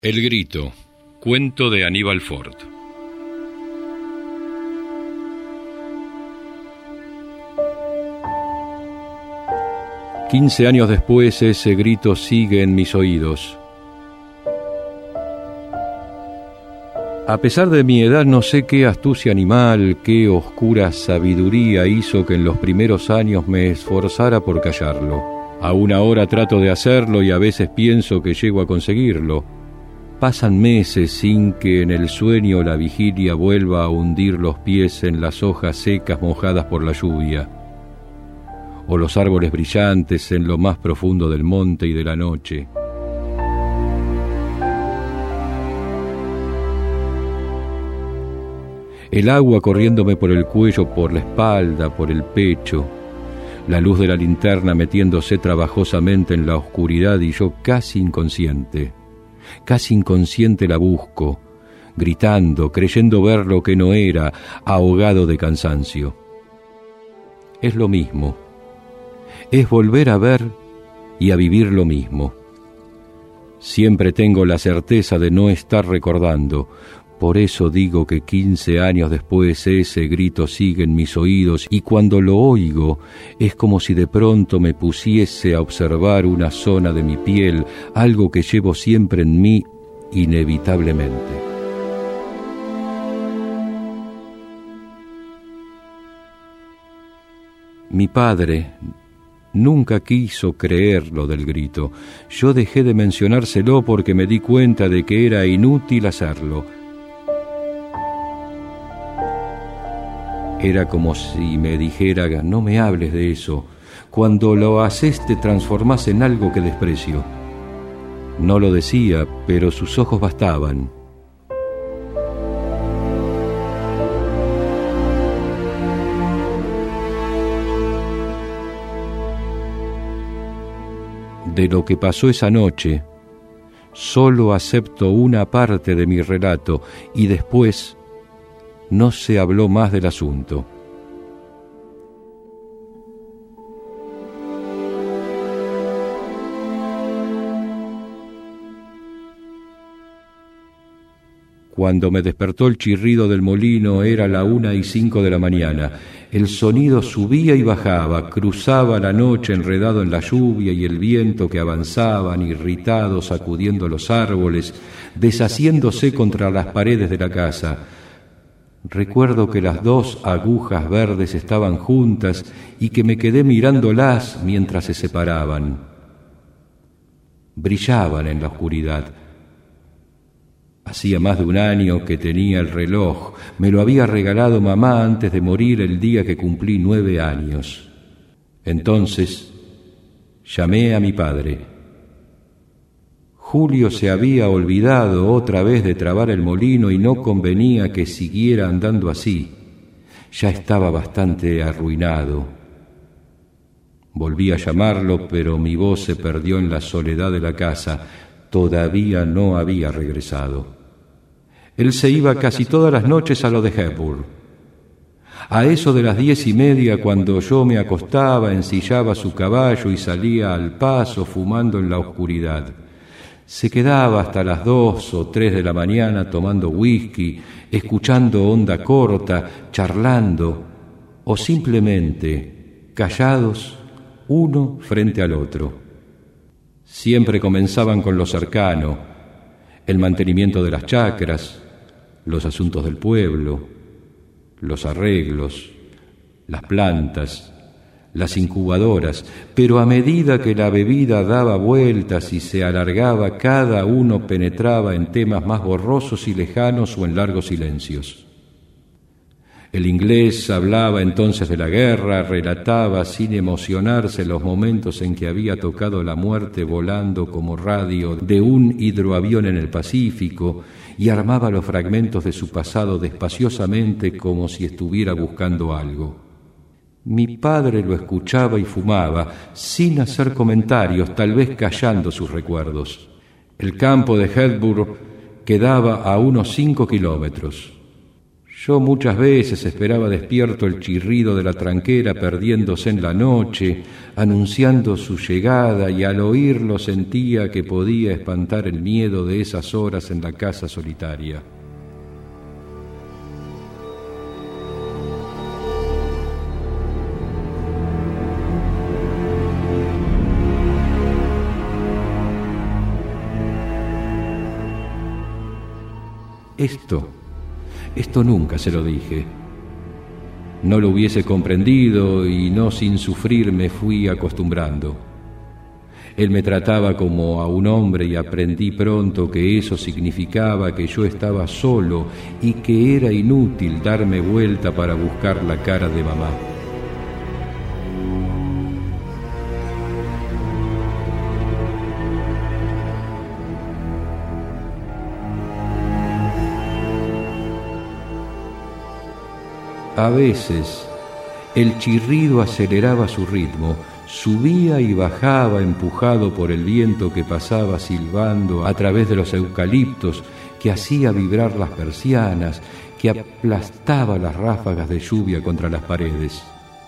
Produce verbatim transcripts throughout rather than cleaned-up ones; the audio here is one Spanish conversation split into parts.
El grito, cuento de Aníbal Ford. Quince años después ese grito sigue en mis oídos. A pesar de mi edad no sé qué astucia animal, qué oscura sabiduría hizo que en los primeros años me esforzara por callarlo. Aún ahora trato de hacerlo y a veces pienso que llego a conseguirlo. Pasan meses sin que en el sueño la vigilia vuelva a hundir los pies en las hojas secas mojadas por la lluvia, o los árboles brillantes en lo más profundo del monte y de la noche. El agua corriéndome por el cuello, por la espalda, por el pecho, la luz de la linterna metiéndose trabajosamente en la oscuridad y yo casi inconsciente. Casi inconsciente la busco, gritando, creyendo ver lo que no era, ahogado de cansancio. Es lo mismo. Es volver a ver y a vivir lo mismo. Siempre tengo la certeza de no estar recordando. Por eso digo que quince años después ese grito sigue en mis oídos y cuando lo oigo es como si de pronto me pusiese a observar una zona de mi piel, algo que llevo siempre en mí inevitablemente. Mi padre nunca quiso creer lo del grito. Yo dejé de mencionárselo porque me di cuenta de que era inútil hacerlo. Era como si me dijera, no me hables de eso. Cuando lo haces te transformás en algo que desprecio. No lo decía, pero sus ojos bastaban. De lo que pasó esa noche, solo acepto una parte de mi relato y después no se habló más del asunto. Cuando me despertó el chirrido del molino era la una y cinco de la mañana. El sonido subía y bajaba, cruzaba la noche enredado en la lluvia y el viento que avanzaban, irritados, sacudiendo los árboles, deshaciéndose contra las paredes de la casa. Recuerdo que las dos agujas verdes estaban juntas y que me quedé mirándolas mientras se separaban. Brillaban en la oscuridad. Hacía más de un año que tenía el reloj. Me lo había regalado mamá antes de morir el día que cumplí nueve años. Entonces llamé a mi padre. Julio se había olvidado otra vez de trabar el molino y no convenía que siguiera andando así. Ya estaba bastante arruinado. Volví a llamarlo, pero mi voz se perdió en la soledad de la casa. Todavía no había regresado. Él se iba casi todas las noches a lo de Hepburn. A eso de las diez y media, cuando yo me acostaba, ensillaba su caballo y salía al paso fumando en la oscuridad. Se quedaba hasta las dos o tres de la mañana tomando whisky, escuchando onda corta, charlando o simplemente callados uno frente al otro. Siempre comenzaban con lo cercano, el mantenimiento de las chacras, los asuntos del pueblo, los arreglos, las plantas, las incubadoras, pero a medida que la bebida daba vueltas y se alargaba, cada uno penetraba en temas más borrosos y lejanos o en largos silencios. El inglés hablaba entonces de la guerra, relataba sin emocionarse los momentos en que había tocado la muerte volando como radio de un hidroavión en el Pacífico y armaba los fragmentos de su pasado despaciosamente como si estuviera buscando algo. Mi padre lo escuchaba y fumaba, sin hacer comentarios, tal vez callando sus recuerdos. El campo de Hepburn quedaba a unos cinco kilómetros. Yo muchas veces esperaba despierto el chirrido de la tranquera perdiéndose en la noche, anunciando su llegada, y al oírlo sentía que podía espantar el miedo de esas horas en la casa solitaria. Esto, esto nunca se lo dije. No lo hubiese comprendido y no sin sufrir me fui acostumbrando. Él me trataba como a un hombre y aprendí pronto que eso significaba que yo estaba solo y que era inútil darme vuelta para buscar la cara de mamá. A veces el chirrido aceleraba su ritmo, subía y bajaba empujado por el viento que pasaba silbando a través de los eucaliptos, que hacía vibrar las persianas, que aplastaba las ráfagas de lluvia contra las paredes.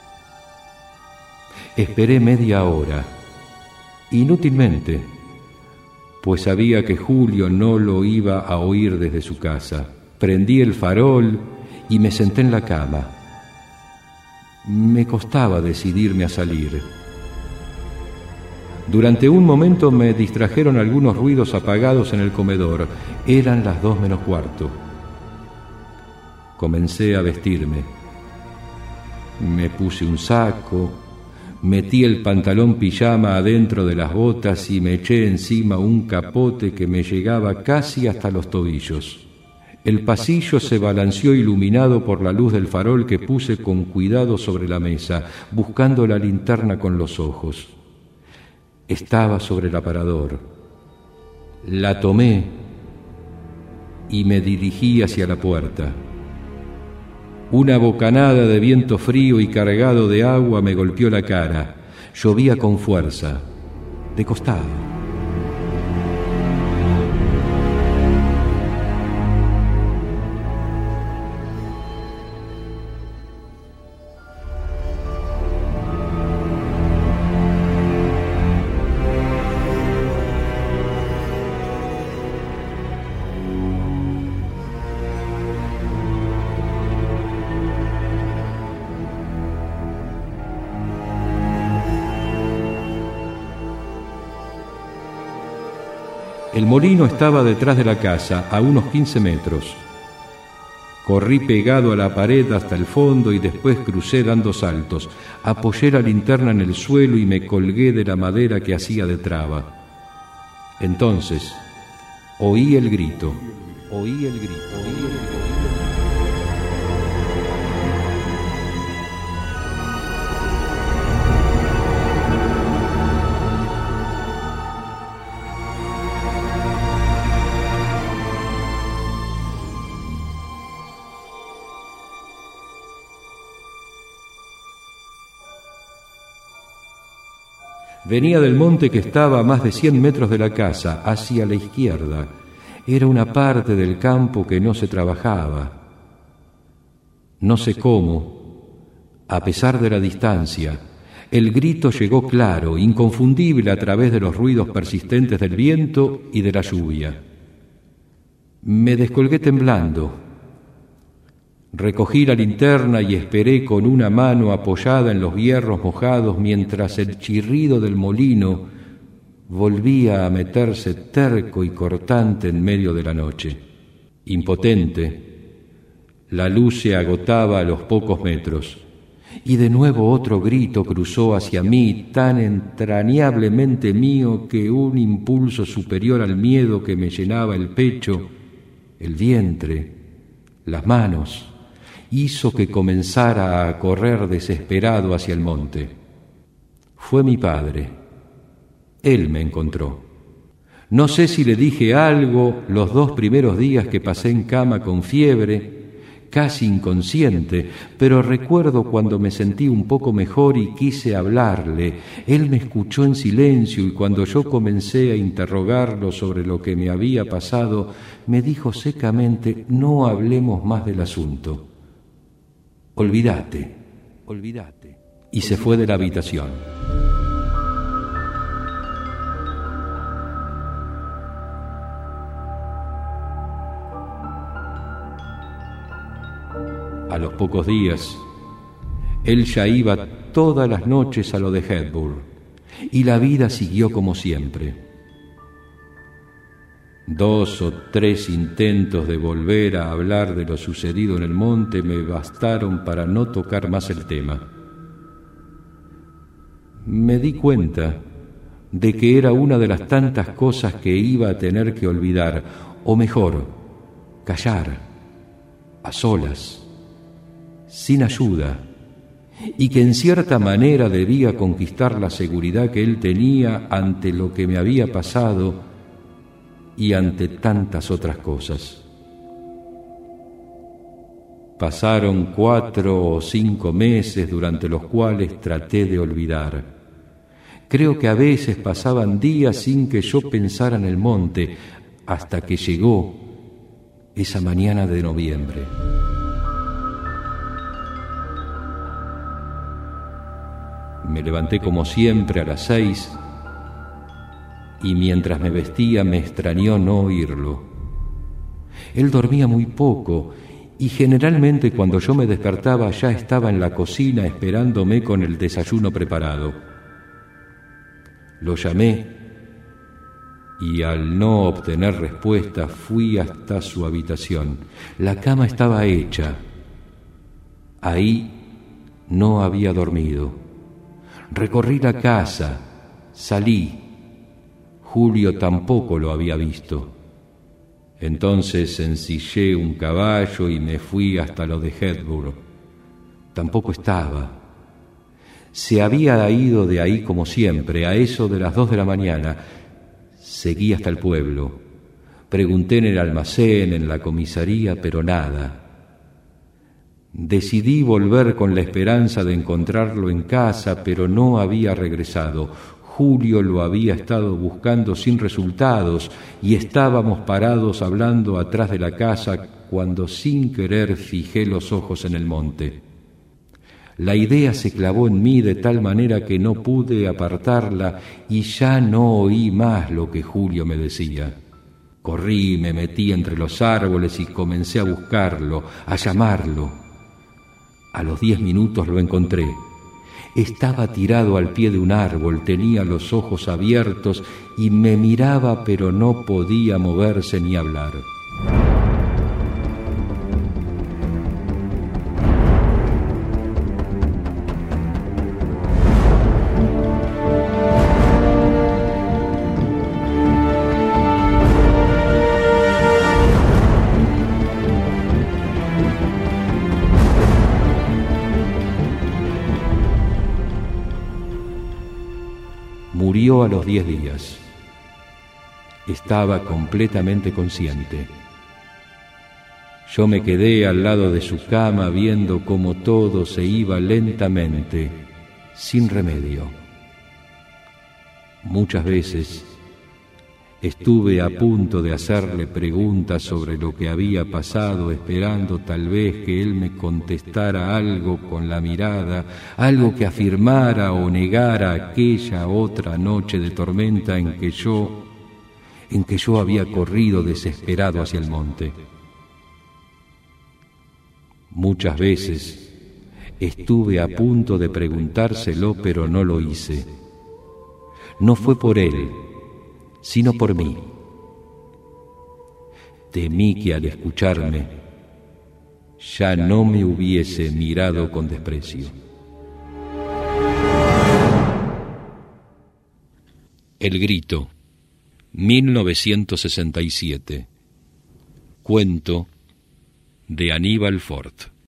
Esperé media hora, inútilmente, pues sabía que Julio no lo iba a oír desde su casa. Prendí el farol y me senté en la cama. Me costaba decidirme a salir. Durante un momento me distrajeron algunos ruidos apagados en el comedor. Eran las dos menos cuarto. Comencé a vestirme. Me puse un saco, metí el pantalón pijama adentro de las botas y me eché encima un capote que me llegaba casi hasta los tobillos. El pasillo se balanceó iluminado por la luz del farol que puse con cuidado sobre la mesa, buscando la linterna con los ojos. Estaba sobre el aparador. La tomé y me dirigí hacia la puerta. Una bocanada de viento frío y cargado de agua me golpeó la cara. Llovía con fuerza, de costado. El molino estaba detrás de la casa, a unos quince metros. Corrí pegado a la pared hasta el fondo y después crucé dando saltos. Apoyé la linterna en el suelo y me colgué de la madera que hacía de traba. Entonces, oí el grito, oí el grito, oí el grito. Venía del monte que estaba a más de cien metros de la casa, hacia la izquierda. Era una parte del campo que no se trabajaba. No sé cómo, a pesar de la distancia, el grito llegó claro, inconfundible a través de los ruidos persistentes del viento y de la lluvia. Me descolgué temblando. Recogí la linterna y esperé con una mano apoyada en los hierros mojados mientras el chirrido del molino volvía a meterse terco y cortante en medio de la noche. Impotente, la luz se agotaba a los pocos metros, y de nuevo otro grito cruzó hacia mí, tan entrañablemente mío que un impulso superior al miedo que me llenaba el pecho, el vientre, las manos, hizo que comenzara a correr desesperado hacia el monte. Fue mi padre. Él me encontró. No sé si le dije algo los dos primeros días que pasé en cama con fiebre, casi inconsciente, pero recuerdo cuando me sentí un poco mejor y quise hablarle. Él me escuchó en silencio y cuando yo comencé a interrogarlo sobre lo que me había pasado, me dijo secamente: no hablemos más del asunto. Olvídate, olvídate. Y se fue de la habitación. A los pocos días, él ya iba todas las noches a lo de Hepburn, y la vida siguió como siempre. Dos o tres intentos de volver a hablar de lo sucedido en el monte me bastaron para no tocar más el tema. Me di cuenta de que era una de las tantas cosas que iba a tener que olvidar, o mejor, callar, a solas, sin ayuda, y que en cierta manera debía conquistar la seguridad que él tenía ante lo que me había pasado y ante tantas otras cosas. Pasaron cuatro o cinco meses durante los cuales traté de olvidar. Creo que a veces pasaban días sin que yo pensara en el monte, hasta que llegó esa mañana de noviembre. Me levanté como siempre a las seis y mientras me vestía me extrañó no oírlo. Él dormía muy poco y generalmente cuando yo me despertaba ya estaba en la cocina esperándome con el desayuno preparado. Lo llamé y al no obtener respuesta fui hasta su habitación. La cama estaba hecha. Ahí no había dormido. Recorrí la casa, salí. Julio tampoco lo había visto. Entonces ensillé un caballo y me fui hasta lo de Hepburn. Tampoco estaba. Se había ido de ahí como siempre, a eso de las dos de la mañana. Seguí hasta el pueblo. Pregunté en el almacén, en la comisaría, pero nada. Decidí volver con la esperanza de encontrarlo en casa, pero no había regresado. Julio lo había estado buscando sin resultados y estábamos parados hablando atrás de la casa cuando sin querer fijé los ojos en el monte. La idea se clavó en mí de tal manera que no pude apartarla y ya no oí más lo que Julio me decía. Corrí, me metí entre los árboles y comencé a buscarlo, a llamarlo. A los diez minutos lo encontré. Estaba tirado al pie de un árbol, tenía los ojos abiertos y me miraba, pero no podía moverse ni hablar. Murió a los diez días. Estaba completamente consciente. Yo me quedé al lado de su cama viendo cómo todo se iba lentamente, sin remedio. Muchas veces estuve a punto de hacerle preguntas sobre lo que había pasado, esperando tal vez que él me contestara algo con la mirada, algo que afirmara o negara aquella otra noche de tormenta en que yo, en que yo había corrido desesperado hacia el monte. Muchas veces estuve a punto de preguntárselo, pero no lo hice. No fue por él, sino por mí. Temí que al escucharme ya no me hubiese mirado con desprecio. El grito, mil novecientos sesenta y siete. Cuento de Aníbal Fort.